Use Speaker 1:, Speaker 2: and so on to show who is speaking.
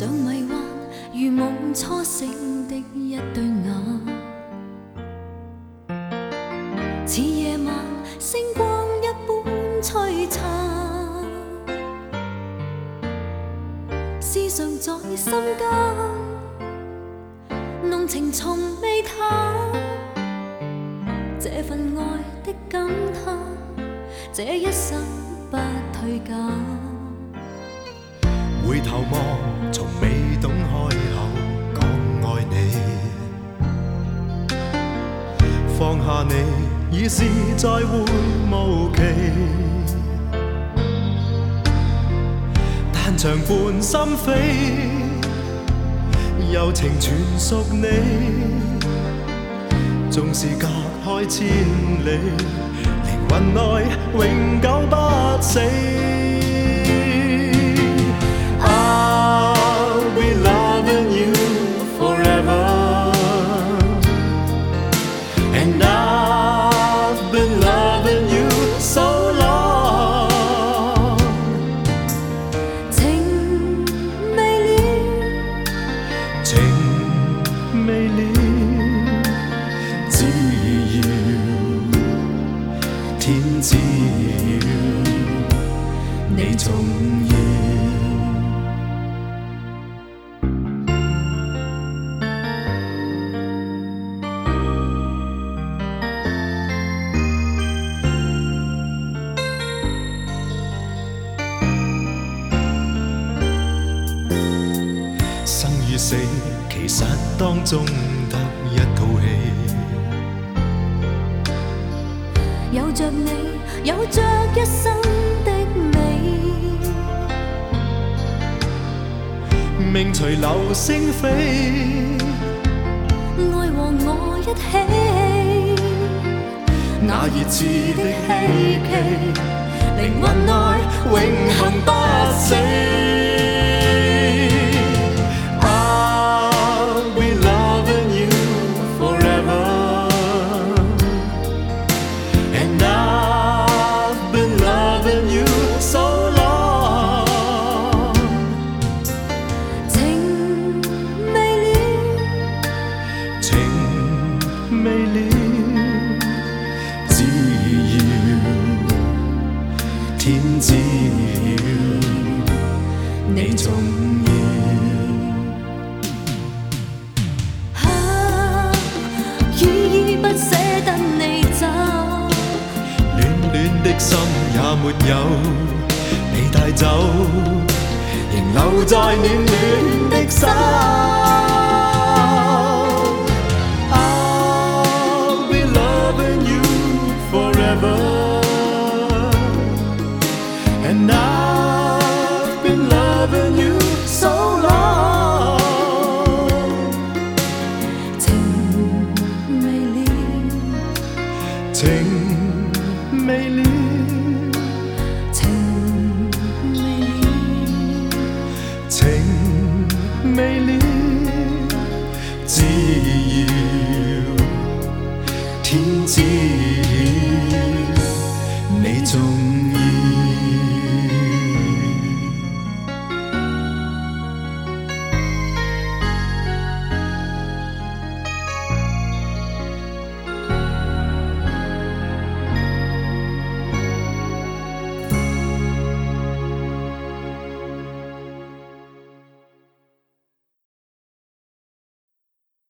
Speaker 1: 像迷幻如夢初醒的一對眼，似夜晚星光一般璀璨，思想在心間，濃情從未淡，這份愛的感嘆，這一生不退減。
Speaker 2: 回頭望，從未懂開口講愛你，放下你已是再會無期，但長伴心扉，柔情全屬你，縱是隔開千里，靈魂內永久不死。天知要你重要，生與死其實當中得一套戲。
Speaker 1: 有着你，有着一生的美，
Speaker 2: 命隨流星飛，
Speaker 1: 愛和我一起，
Speaker 2: 那熱熾的希冀，靈魂內永恆不死。未了，只要天知要你重要。
Speaker 1: 依依不捨得你走，
Speaker 2: 暖暖的心也沒有你帶走，仍留在暖暖的手。And I've been loving you so long，
Speaker 1: 情未了，
Speaker 2: 情未了。